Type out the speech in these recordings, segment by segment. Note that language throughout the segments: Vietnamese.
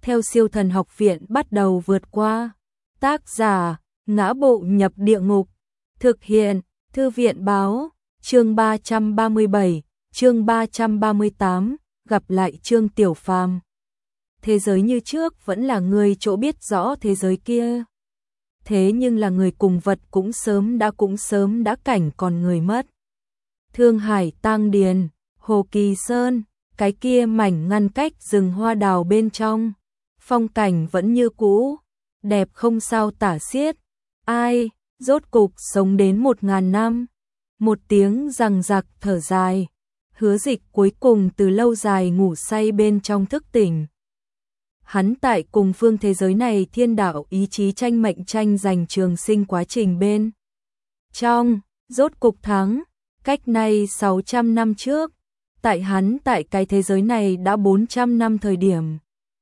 theo Siêu Thần Học Viện bắt đầu vượt qua. Tác giả: Ngã Bộ Nhập Địa Ngục. Thực hiện: Thư viện báo. Chương 337, chương 338, gặp lại Trương Tiểu Phàm. Thế giới như trước vẫn là người chỗ biết rõ thế giới kia. Thế nhưng là người cùng vật cũng sớm đã cảnh còn người mất. Thương Hải Tang Điền, Hồ Kỳ Sơn, cái kia mảnh ngăn cách rừng hoa đào bên trong. Phong cảnh vẫn như cũ, đẹp không sao tả xiết. Ai, rốt cục sống đến 1000 năm. Một tiếng rằng rặc thở dài. Hứa Dịch cuối cùng từ lâu dài ngủ say bên trong thức tỉnh. Hắn tại cùng phương thế giới này thiên đạo ý chí tranh mệnh tranh giành trường sinh quá trình bên trong, rốt cục thắng. Cách nay 600 năm trước, tại hắn tại cái thế giới này đã 400 năm thời điểm.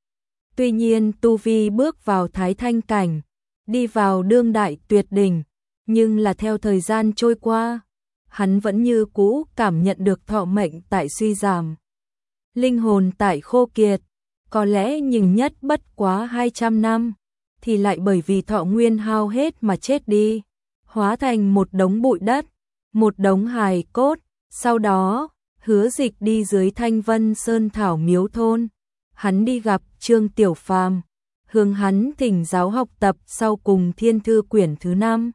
Tuy nhiên tu vi bước vào thái thanh cảnh, đi vào đương đại tuyệt đỉnh, nhưng là theo thời gian trôi qua, hắn vẫn như cũ cảm nhận được thọ mệnh tại suy giảm. Linh hồn tại khô kiệt, có lẽ nhưng nhất bất quá 200 năm, thì lại bởi vì thọ nguyên hao hết mà chết đi, hóa thành một đống bụi đất, một đống hài cốt. Sau đó, Hứa Dịch đi dưới Thanh Vân Sơn Thảo Miếu thôn, hắn đi gặp Trương Tiểu Phàm, hướng hắn thỉnh giáo học tập sau cùng Thiên Thư quyển thứ 5.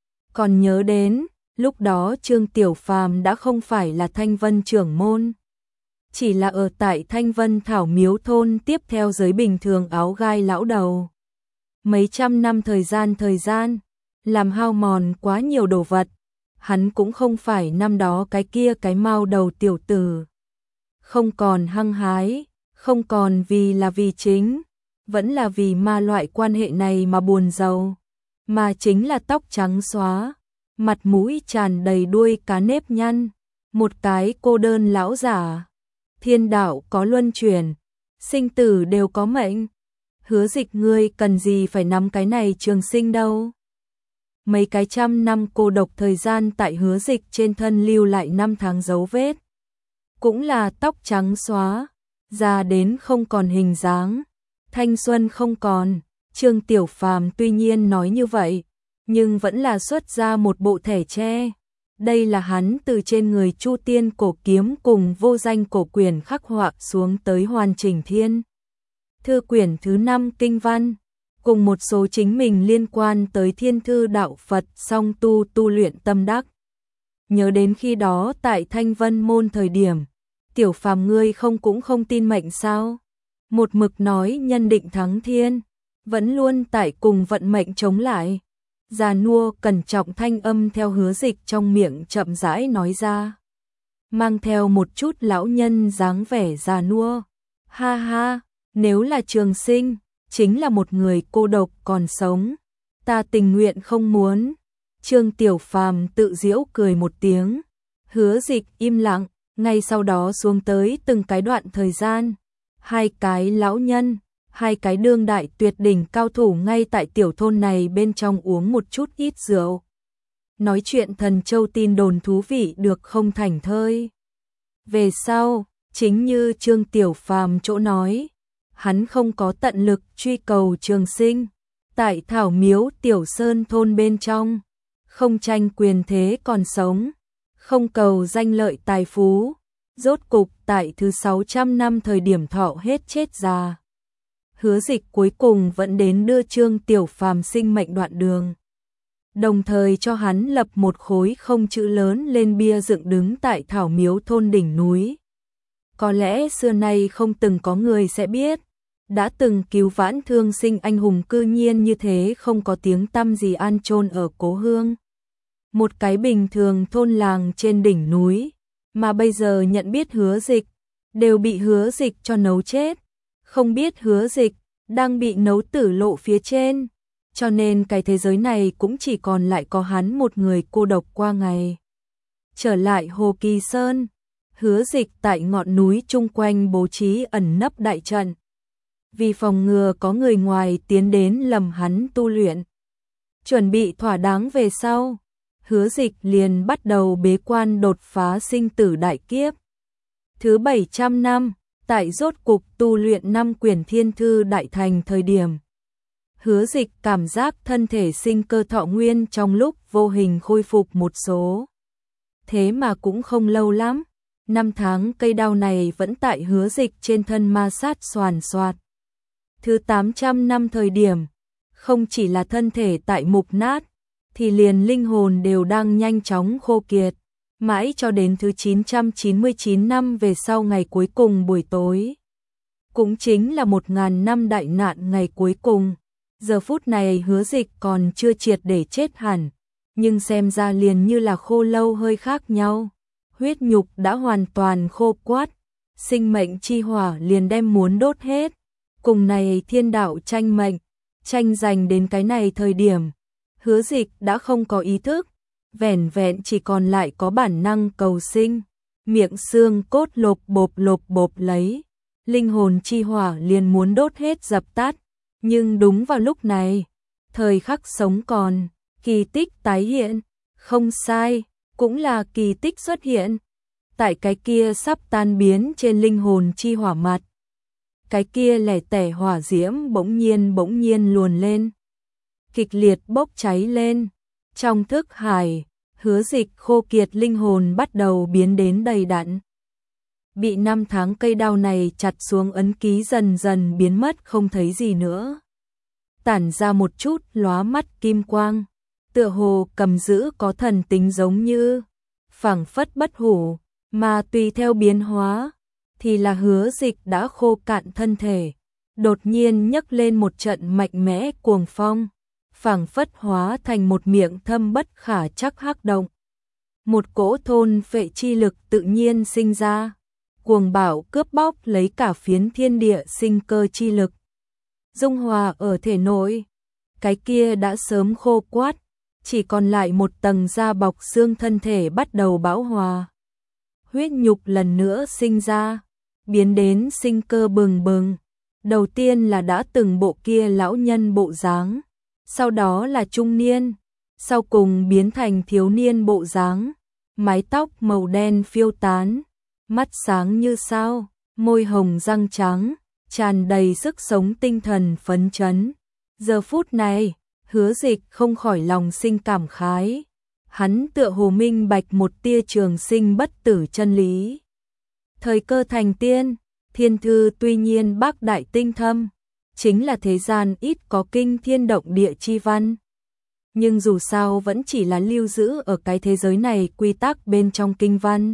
Còn nhớ đến, lúc đó Trương Tiểu Phàm đã không phải là Thanh Vân trưởng môn, chỉ là ở tại Thanh Vân Thảo Miếu thôn tiếp theo giới bình thường áo gai lão đầu. Mấy trăm năm thời gian, làm hao mòn quá nhiều đồ vật, hắn cũng không phải năm đó cái kia cái mao đầu tiểu tử. Không còn hăng hái, không còn vì chính, vẫn là vì ma loại quan hệ này mà buồn rầu, mà chính là tóc trắng xóa, mặt mũi tràn đầy đuôi cá nếp nhăn, một cái cô đơn lão giả. Thiên đạo có luân chuyển, sinh tử đều có mệnh. Hứa Dịch ngươi cần gì phải nắm cái này trường sinh đâu. Mấy cái trăm năm cô độc thời gian tại Hứa Dịch trên thân lưu lại năm tháng dấu vết. Cũng là tóc trắng xóa, già đến không còn hình dáng, thanh xuân không còn. Trương Tiểu Phàm tuy nhiên nói như vậy, nhưng vẫn là xuất ra một bộ thẻ tre. Đây là hắn từ trên người Chu Tiên cổ kiếm cùng vô danh cổ quyển khắc họa xuống tới hoàn chỉnh Thiên Thư quyển thứ 5 kinh văn, cùng một số chính mình liên quan tới Thiên Thư đạo Phật song tu luyện tâm đắc. Nhớ đến khi đó tại Thanh Vân môn thời điểm, Tiểu Phàm ngươi cũng không tin mệnh sao? Một mực nói nhân định thắng thiên, vẫn luôn tại cùng vận mệnh chống lại. Già nua cẩn trọng thanh âm theo Hứa Dịch trong miệng chậm rãi nói ra, mang theo một chút lão nhân dáng vẻ già nua. Ha ha, nếu là trường sinh, chính là một người cô độc còn sống, ta tình nguyện không muốn. Trương Tiểu Phàm tự giễu cười một tiếng. Hứa Dịch im lặng, ngay sau đó xuống tới từng cái đoạn thời gian. Hai cái lão nhân, hai cái đương đại tuyệt đỉnh cao thủ ngay tại tiểu thôn này bên trong uống một chút ít rượu. Nói chuyện thần châu tin đồn thú vị được không thành thơi. Về sau, chính như Trương Tiểu Phàm chỗ nói, hắn không có tận lực truy cầu trường sinh. Tại Thảo Miếu Tiểu Sơn thôn bên trong, không tranh quyền thế còn sống, không cầu danh lợi tài phú. Rốt cục tại thứ 600 năm thời điểm thọ hết chết già, Hứa Dịch cuối cùng vẫn đến đưa Trương Tiểu Phàm sinh mệnh đoạn đường, đồng thời cho hắn lập một khối không chữ lớn lên bia dựng đứng tại Thảo Miếu thôn đỉnh núi. Có lẽ xưa nay không từng có người sẽ biết, đã từng cứu vãn thương sinh anh hùng cư nhiên như thế không có tiếng tăm gì an chôn ở cố hương. Một cái bình thường thôn làng trên đỉnh núi, mà bây giờ nhận biết Hứa Dịch, đều bị Hứa Dịch cho nấu chết. Không biết Hứa Dịch đang bị nấu tử lộ phía trên, cho nên cái thế giới này cũng chỉ còn lại có hắn một người cô độc qua ngày. Trở lại Hồ Kỳ Sơn, Hứa Dịch tại ngọn núi chung quanh bố trí ẩn nấp đại trận, vì phòng ngừa có người ngoài tiến đến lầm hắn tu luyện. Chuẩn bị thỏa đáng về sau, Hứa Dịch liền bắt đầu bế quan đột phá sinh tử đại kiếp. Thứ 700 năm, Tại rốt cục tu luyện 5 quyển thiên thư đại thành thời điểm, Hứa Dịch cảm giác thân thể sinh cơ thọ nguyên trong lúc vô hình khôi phục một số. Thế mà cũng không lâu lắm, 5 tháng cây đao này vẫn tại Hứa Dịch trên thân ma sát xoàn xoạt. Thứ 800 năm thời điểm, không chỉ là thân thể tại mục nát, thì liền linh hồn đều đang nhanh chóng khô kiệt. Mãi cho đến thứ 999 năm về sau ngày cuối cùng buổi tối. Cũng chính là 1000 năm đại nạn ngày cuối cùng. Giờ phút này Hứa Dịch còn chưa triệt để chết hẳn, nhưng xem ra liền như là khô lâu hơi khác nhau. Huyết nhục đã hoàn toàn khô quắt, sinh mệnh chi hỏa liền đem muốn đốt hết. Cùng này thiên đạo tranh mệnh, tranh giành đến cái này thời điểm, Hứa Dịch đã không có ý thức, vẻn vẹn chỉ còn lại có bản năng cầu sinh, miệng xương cốt lột bộp lấy, linh hồn chi hỏa liền muốn đốt hết dập tắt, nhưng đúng vào lúc này, thời khắc sống còn, kỳ tích tái hiện, không sai, cũng là kỳ tích xuất hiện, tại cái kia sắp tan biến trên linh hồn chi hỏa mặt. Cái kia lẻ tẻ hỏa diễm bỗng nhiên luồn lên, kịch liệt bốc cháy lên, trong thức hải, Hứa Dịch khô kiệt linh hồn bắt đầu biến đến đầy đặn. Bị 5 tháng cây đao này chặt xuống ấn ký dần dần biến mất không thấy gì nữa. Tản ra một chút lóa mắt kim quang, tựa hồ cầm giữ có thần tính giống như, phảng phất bất hủ, mà tùy theo biến hóa, thì là Hứa Dịch đã khô cạn thân thể, đột nhiên nhấc lên một trận mạnh mẽ cuồng phong, phảng phất hóa thành một miệng thâm bất khả trắc hắc động. Một cỗ thôn phệ chi lực tự nhiên sinh ra, cuồng bạo cướp bóc lấy cả phiến thiên địa sinh cơ chi lực. Dung hòa ở thể nội, cái kia đã sớm khô quắt, chỉ còn lại một tầng da bọc xương thân thể bắt đầu bão hòa. Huyết nhục lần nữa sinh ra, biến đến sinh cơ bừng bừng. Đầu tiên là đã từng bộ kia lão nhân bộ dáng, sau đó là trung niên, sau cùng biến thành thiếu niên bộ dáng, mái tóc màu đen phiêu tán, mắt sáng như sao, môi hồng răng trắng, tràn đầy sức sống tinh thần phấn chấn. Giờ phút này, Hứa Dịch không khỏi lòng sinh cảm khái, hắn tựa hồ minh bạch một tia trường sinh bất tử chân lý. Thời cơ thành tiên, thiên thư tuy nhiên bác đại tinh thâm, chính là thế gian ít có kinh thiên động địa chi văn. Nhưng dù sao vẫn chỉ là lưu giữ ở cái thế giới này quy tắc bên trong kinh văn.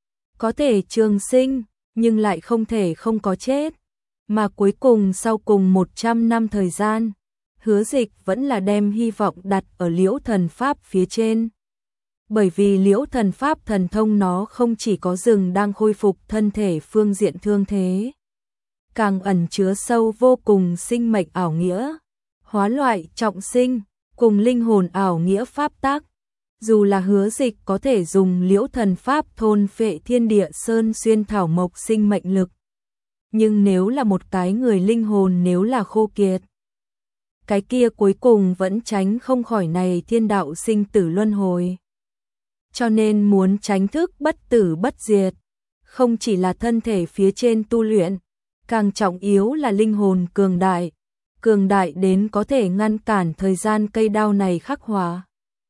Có thể trường sinh, nhưng lại không thể không có chết. Mà cuối cùng sau cùng 100 năm thời gian, Hứa Dịch vẫn là đem hy vọng đặt ở Liễu Thần Pháp phía trên. Bởi vì Liễu Thần Pháp thần thông nó không chỉ có dừng đang khôi phục thân thể phương diện thương thế, càng ẩn chứa sâu vô cùng sinh mệnh ảo nghĩa, hóa loại trọng sinh, cùng linh hồn ảo nghĩa pháp tác. Dù là Hứa Dịch có thể dùng Liễu Thần Pháp thôn phệ thiên địa sơn xuyên thảo mộc sinh mệnh lực, nhưng nếu là một cái người linh hồn nếu là khô kiệt, cái kia cuối cùng vẫn tránh không khỏi này thiên đạo sinh tử luân hồi. Cho nên muốn tránh thức bất tử bất diệt, không chỉ là thân thể phía trên tu luyện, càng trọng yếu là linh hồn cường đại đến có thể ngăn cản thời gian cây đao này khắc hóa.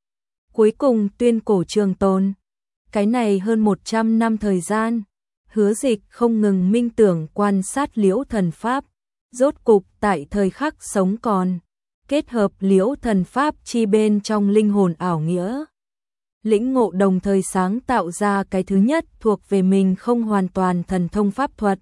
Cuối cùng tuyên cổ trường tồn, cái này hơn 100 năm thời gian, Hứa Dịch không ngừng minh tưởng quan sát Liễu Thần Pháp, rốt cục tại thời khắc sống còn, kết hợp Liễu Thần Pháp chi bên trong linh hồn ảo nghĩa. Lĩnh ngộ đồng thời sáng tạo ra cái thứ nhất thuộc về mình không hoàn toàn thần thông pháp thuật.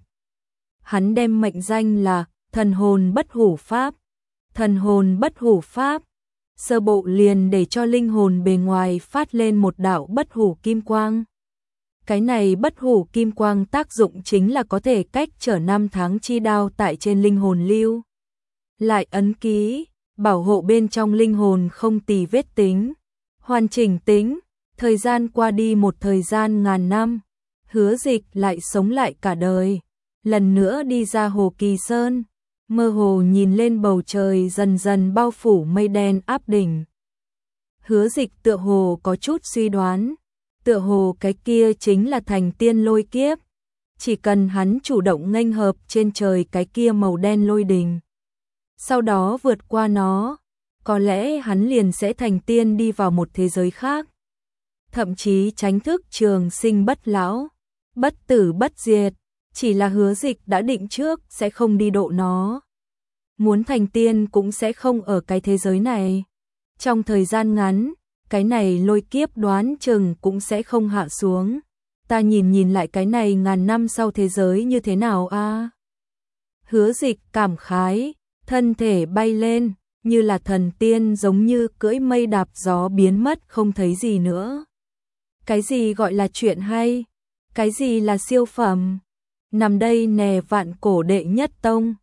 Hắn đem mệnh danh là thần hồn bất hủ pháp. Thần hồn bất hủ pháp, sơ bộ liền để cho linh hồn bề ngoài phát lên một đạo bất hủ kim quang. Cái này bất hủ kim quang tác dụng chính là có thể cách trở 5 tháng chi đao tại trên linh hồn lưu. Lại ấn ký, bảo hộ bên trong linh hồn không tì vết tính, hoàn chỉnh tính. Thời gian qua đi một thời gian ngàn năm, Hứa Dịch lại sống lại cả đời, lần nữa đi ra Hồ Kỳ Sơn, mơ hồ nhìn lên bầu trời dần dần bao phủ mây đen áp đỉnh. Hứa Dịch tựa hồ có chút suy đoán, tựa hồ cái kia chính là thành tiên lôi kiếp, chỉ cần hắn chủ động nghênh hợp trên trời cái kia màu đen lôi đình, sau đó vượt qua nó, có lẽ hắn liền sẽ thành tiên đi vào một thế giới khác, thậm chí tránh thức trường sinh bất lão, bất tử bất diệt, chỉ là Hứa Dịch đã định trước sẽ không đi độ nó. Muốn thành tiên cũng sẽ không ở cái thế giới này. Trong thời gian ngắn, cái này lôi kiếp đoán chừng cũng sẽ không hạ xuống. Ta nhìn lại cái này ngàn năm sau thế giới như thế nào a? Hứa Dịch cảm khái, thân thể bay lên, như là thần tiên giống như cưỡi mây đạp gió biến mất không thấy gì nữa. Cái gì gọi là chuyện hay? Cái gì là siêu phẩm? Nằm đây nè vạn cổ đệ nhất tông,